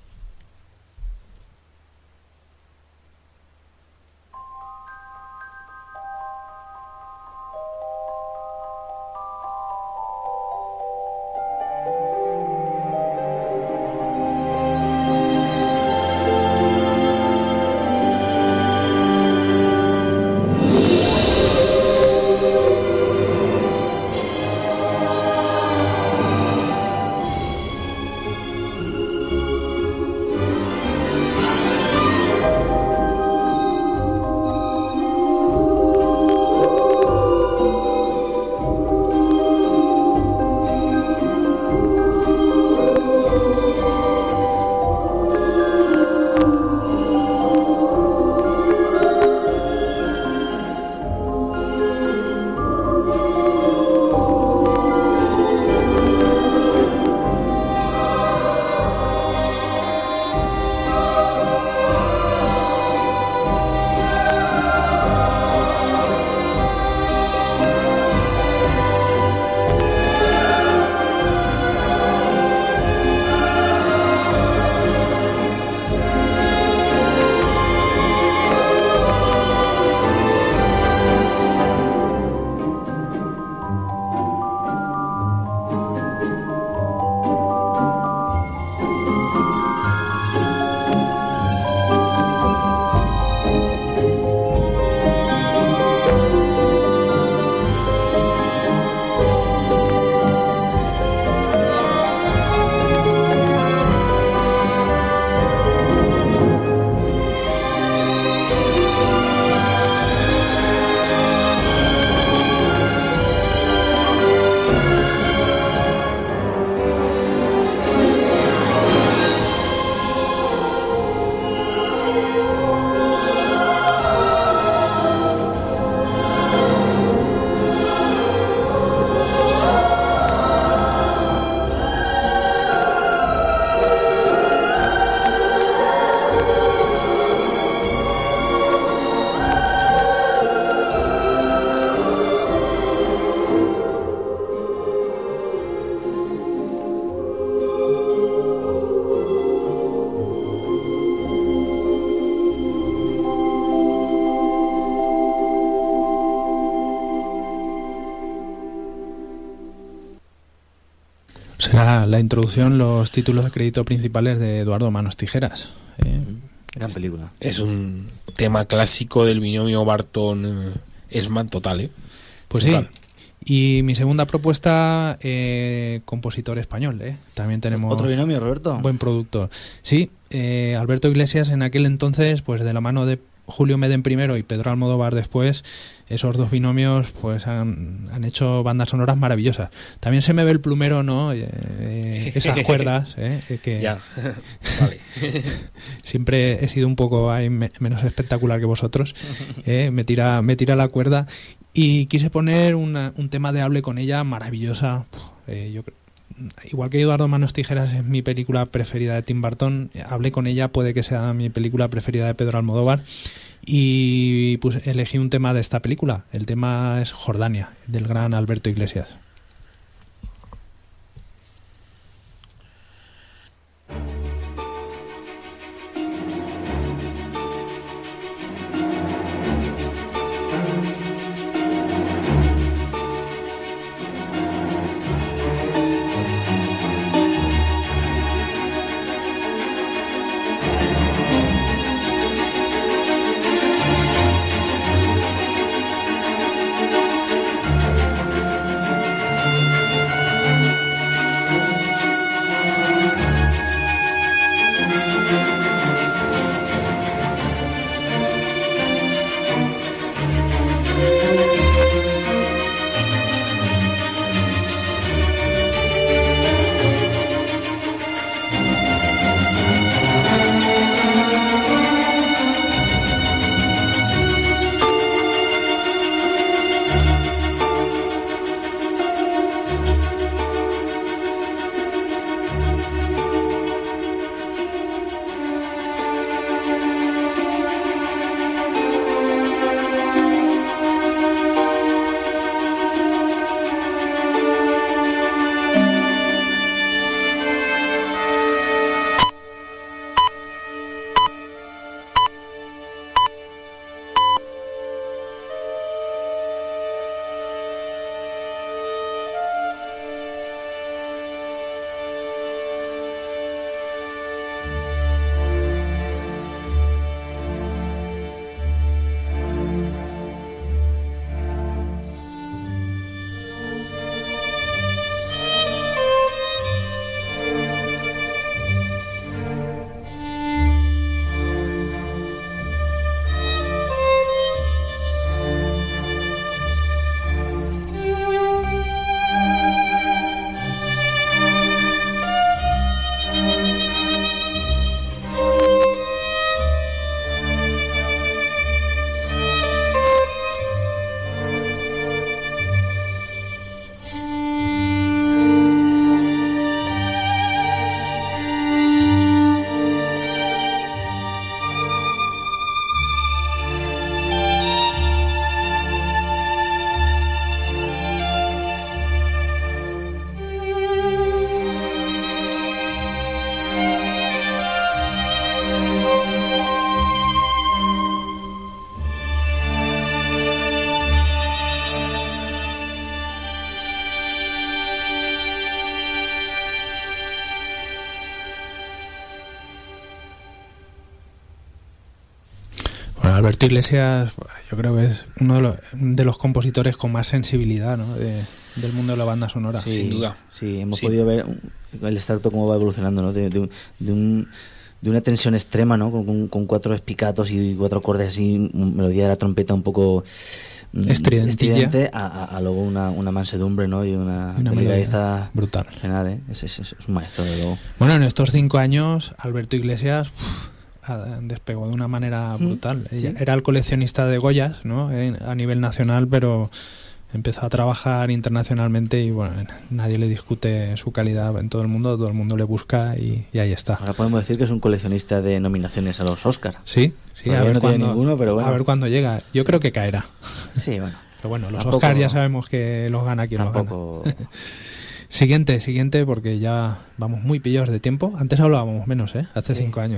Será la introducción, los títulos de crédito principales de Eduardo Manos Tijeras. Gran película. Es un tema clásico del binomio Barton-Esman total, ¿eh? Pues total. Sí. Y mi segunda propuesta, compositor español, ¿eh? También tenemos... ¿Otro binomio, Roberto? Buen productor. Sí, Alberto Iglesias en aquel entonces, pues de la mano de Julio Medem primero y Pedro Almodóvar después, esos dos binomios pues han hecho bandas sonoras maravillosas. También se me ve el plumero, ¿no? Esas cuerdas, que ya. Vale. Siempre he sido un poco menos espectacular que vosotros. Me tira la cuerda y quise poner un tema de Hable con ella maravillosa. Yo creo, igual que Eduardo Manos Tijeras es mi película preferida de Tim Burton, Hablé con ella puede que sea mi película preferida de Pedro Almodóvar, y pues elegí un tema de esta película. El tema es Jordania, del gran Alberto Iglesias. Alberto Iglesias, yo creo que es uno de los compositores con más sensibilidad, ¿no? Del mundo de la banda sonora. Sí, sin duda. Sí, hemos podido ver el extracto cómo va evolucionando, ¿no? De una tensión extrema, ¿no? Con 4 espicatos y 4 acordes así, melodía de la trompeta un poco estridente a luego una mansedumbre, ¿no? Y una delicadeza brutal. Final, ¿eh? Es un maestro, de luego. Bueno, en estos 5 años, Alberto Iglesias despegó de una manera brutal. ¿Sí? Era el coleccionista de Goyas, ¿no? A nivel nacional, pero empezó a trabajar internacionalmente y bueno, nadie le discute su calidad en todo el mundo le busca y ahí está. Ahora podemos decir que es un coleccionista de nominaciones a los Oscar. Sí, a ver, no tiene ninguno, pero bueno. A ver cuándo llega. Yo creo que caerá. Sí, bueno. Pero bueno, los Tampoco, Oscar ya sabemos que los gana quien tampoco... los gana. Siguiente, porque ya vamos muy pillados de tiempo. Antes hablábamos menos, hace 5 años.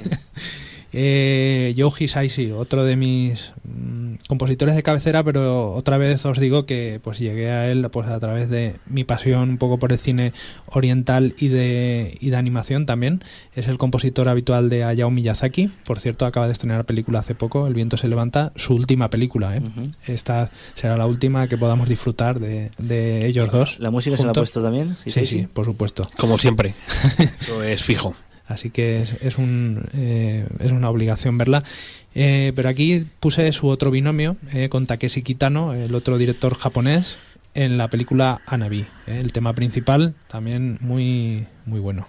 Sí. Joe Hisaishi, otro de mis compositores de cabecera, pero otra vez os digo que pues llegué a él pues a través de mi pasión un poco por el cine oriental y de animación también. Es el compositor habitual de Hayao Miyazaki. Por cierto, acaba de estrenar película hace poco, El viento se levanta, su última película. Uh-huh. Esta será la última que podamos disfrutar de ellos dos. ¿La música juntos? ¿Se la ha puesto también? Sí, por supuesto. Como siempre. Eso es fijo. Así que es una obligación verla. Pero aquí puse su otro binomio con Takeshi Kitano, el otro director japonés, en la película Hanabi. El tema principal también muy, muy bueno.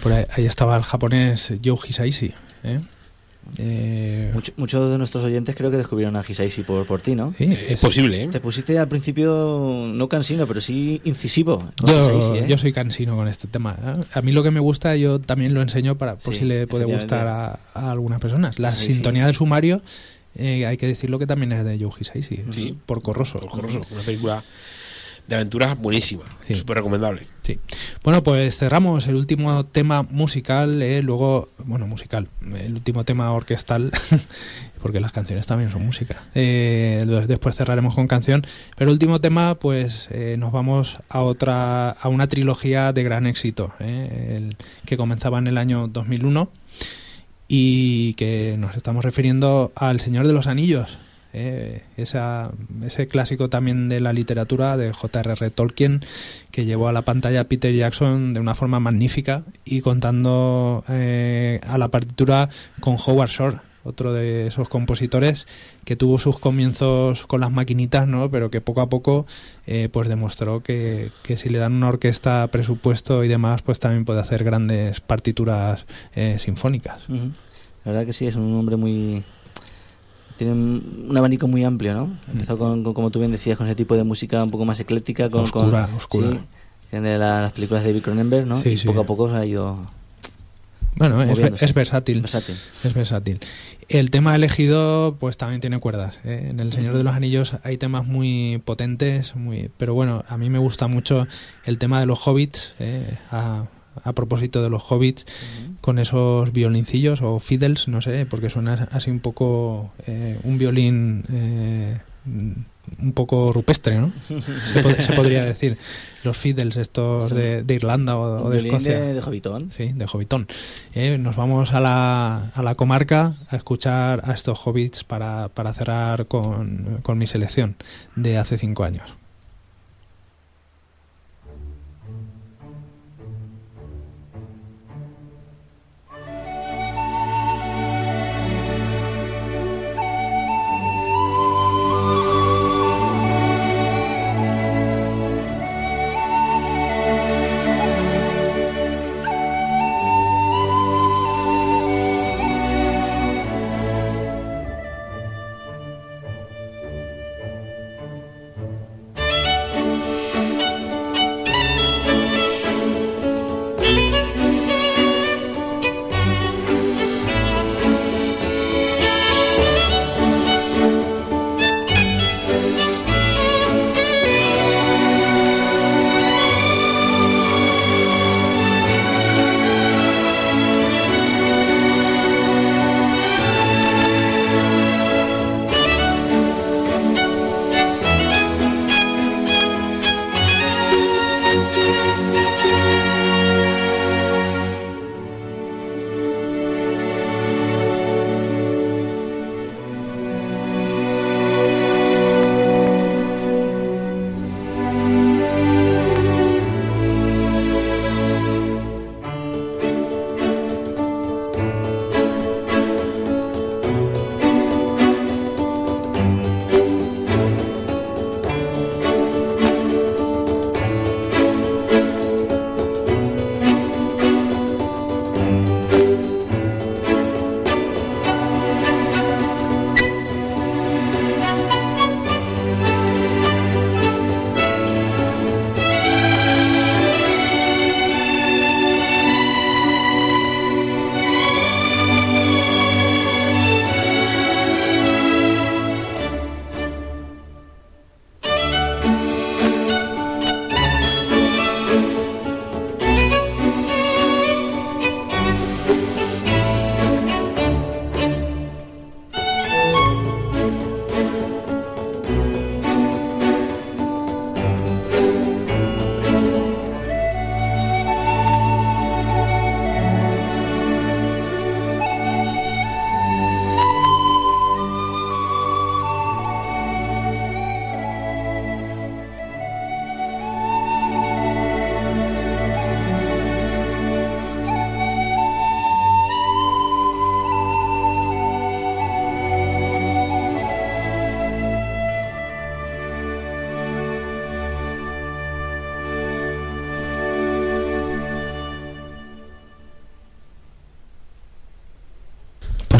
pues ahí estaba el japonés Joe Hisaishi, ¿eh? Muchos de nuestros oyentes creo que descubrieron a Hisaishi por ti, ¿no? Sí, Es posible, ¿eh? Te pusiste al principio no cansino, pero sí incisivo. Hisaishi, ¿eh? Yo soy cansino con este tema, ¿eh? A mí lo que me gusta, yo también lo enseño por Sí, si le puede gustar a algunas personas. La Sí, sintonía del sumario, hay que decirlo que también es de Joe Hisaishi, Sí. por Corroso. Una película de aventuras buenísima, Sí. súper recomendable. Sí. Bueno, pues cerramos el último tema musical, musical, el último tema orquestal, porque las canciones también son música. Después cerraremos con canción, pero el último tema, pues nos vamos a una trilogía de gran éxito, que comenzaba en el año 2001 y que nos estamos refiriendo al Señor de los Anillos. Ese clásico también de la literatura de J.R.R. Tolkien, que llevó a la pantalla a Peter Jackson de una forma magnífica y contando a la partitura con Howard Shore, otro de esos compositores que tuvo sus comienzos con las maquinitas, ¿no? Pero que poco a poco pues demostró que si le dan una orquesta, presupuesto y demás, pues también puede hacer grandes partituras sinfónicas. La verdad que sí, es un hombre tiene un abanico muy amplio, ¿no? Empezó con, como tú bien decías, con ese tipo de música un poco más ecléctica, oscura. Sí, de las películas de David Cronenberg, ¿no? Sí, y sí. poco a poco se ha ido. Bueno, moviéndose. es versátil. Es versátil. El tema elegido, pues también tiene cuerdas, ¿eh? En El Señor de los Anillos hay temas muy potentes, pero bueno, a mí me gusta mucho el tema de los hobbits, a propósito de los hobbits, con esos violincillos o fiddles, no sé, porque suena así un poco un violín un poco rupestre, ¿no? Se podría decir. Los fiddles estos Sí. de Irlanda o de Escocia. De Hobbitón. Sí, de Hobbitón. Nos vamos a la comarca a escuchar a estos hobbits para cerrar con mi selección de hace 5 años.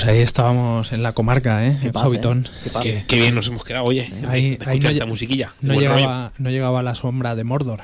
Pues ahí estábamos en la comarca, Qué en paz, Jovitón. Qué bien nos hemos quedado, oye. Ahí Escuchar no esta musiquilla. No Buen rollo. llegaba la sombra de Mordor.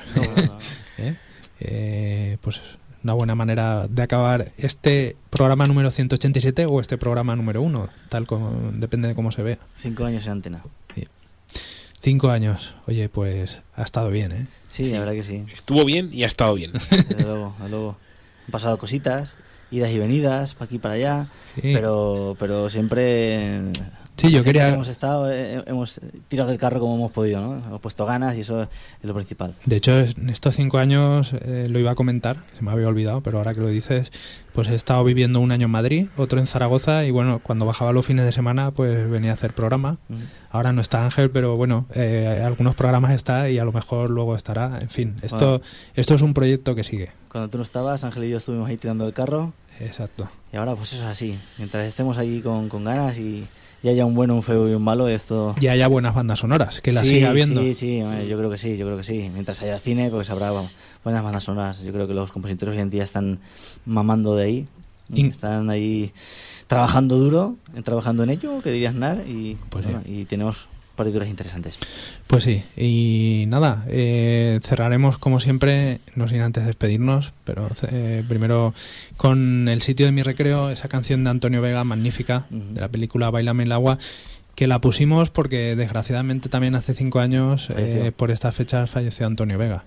Pues una buena manera de acabar este programa número 187 o este programa número 1, tal como depende de cómo se vea. 5 años en antena. Sí. 5 años. Oye, pues ha estado bien, ¿eh? Sí, la verdad que sí. Estuvo bien y ha estado bien. Desde luego, desde luego. Han pasado cositas, idas y venidas, para aquí y para allá, Sí. pero siempre... Sí, yo quería... Hemos estado, hemos tirado del carro como hemos podido, ¿no? Hemos puesto ganas y eso es lo principal. De hecho, en estos 5 años lo iba a comentar, se me había olvidado, pero ahora que lo dices, pues he estado viviendo un año en Madrid, otro en Zaragoza, y bueno, cuando bajaba los fines de semana, pues venía a hacer programa. Ahora no está Ángel, pero bueno, algunos programas está y a lo mejor luego estará. En fin, esto es un proyecto que sigue. Cuando tú no estabas, Ángel y yo estuvimos ahí tirando del carro. Exacto. Y ahora pues eso es así. Mientras estemos ahí con ganas y haya un bueno, un feo y un malo, esto... Y haya buenas bandas sonoras, que las sí, siga habiendo. Sí, yo creo que sí. Mientras haya cine, pues habrá buenas bandas sonoras. Yo creo que los compositores hoy en día están mamando de ahí. Están ahí trabajando duro, trabajando en ello, que dirías Nar, y, pues bueno, y tenemos partituras interesantes. Pues sí, y nada, cerraremos como siempre, no sin antes despedirnos, pero primero con El sitio de mi recreo, esa canción de Antonio Vega, magnífica, de la película Báilame el agua, que la pusimos porque desgraciadamente también hace 5 años, por estas fechas, falleció Antonio Vega.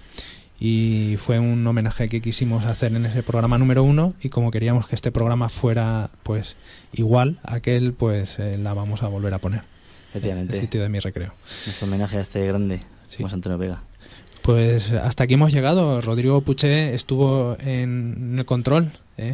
Y fue un homenaje que quisimos hacer en ese programa número 1, y como queríamos que este programa fuera pues igual a aquel, pues la vamos a volver a poner. Efectivamente. El sitio de mi recreo. Nuestro homenaje a este grande, como es Antonio Vega. Pues hasta aquí hemos llegado. Rodrigo Puché estuvo en el control.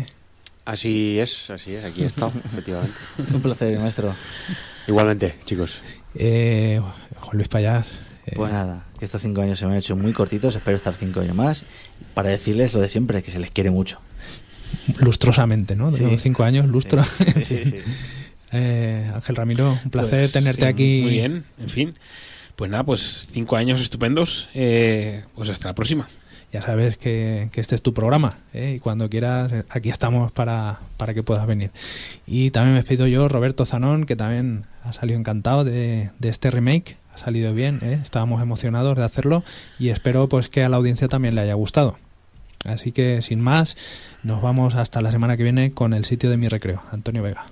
Así es, aquí he estado, efectivamente. Un placer, maestro. Igualmente, chicos. Juan Luis Payás. Pues nada, que estos 5 años se me han hecho muy cortitos, espero estar 5 años más, para decirles lo de siempre, que se les quiere mucho. Lustrosamente, ¿no? De 5 años, lustro. Sí. Ángel Ramiro, un placer pues, tenerte aquí. Muy bien, en fin. Pues nada, pues 5 años estupendos. Pues hasta la próxima. Ya sabes que este es tu programa, y cuando quieras, aquí estamos para que puedas venir. Y también me despido yo, Roberto Zanón, que también ha salido encantado de este remake. Ha salido bien, estábamos emocionados de hacerlo y espero pues que a la audiencia también le haya gustado. Así que sin más, nos vamos hasta la semana que viene con El sitio de mi recreo. Antonio Vega.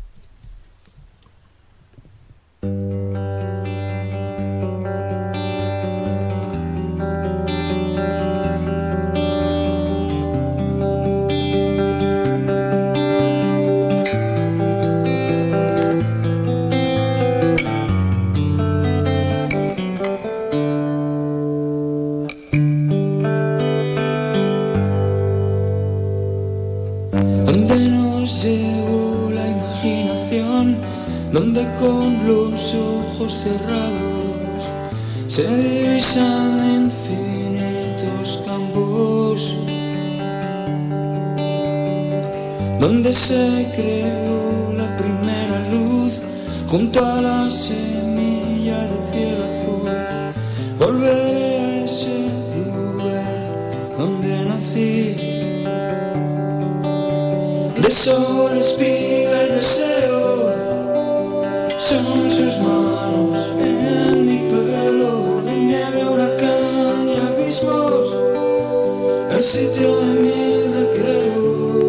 Donde con los ojos cerrados se divisan infinitos campos, donde se creó la primera luz junto a la semilla del cielo azul. Volveré a ese lugar donde nací, de sol, espiga y deseo. Son sus manos en mi pelo, de nieve, huracán y abismos, el sitio de mi recreo.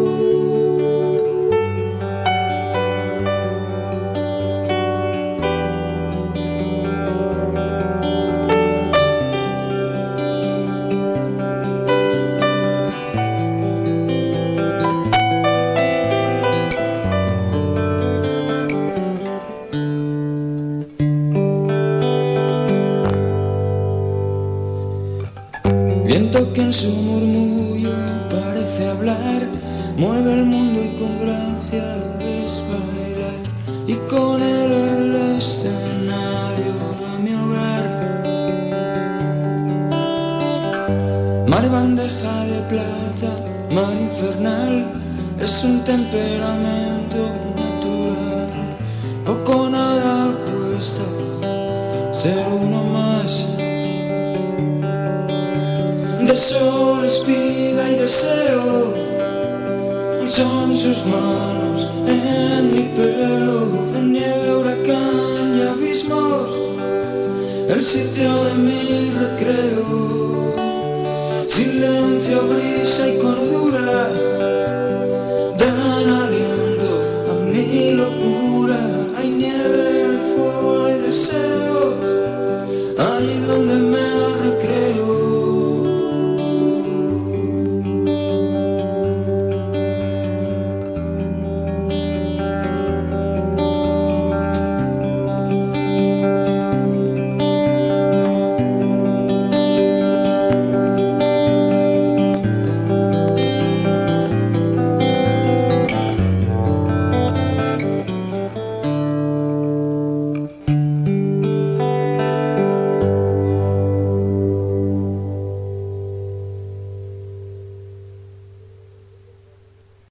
Que en su murmullo parece hablar, mueve el mundo y con gracia lo ves bailar, y con él el escenario de mi hogar. Mar bandeja de plata, mar infernal, es un temperamento natural, poco nada cuesta ser uno más. De sol, espiga y deseo, son sus manos en sitio de mi recreo.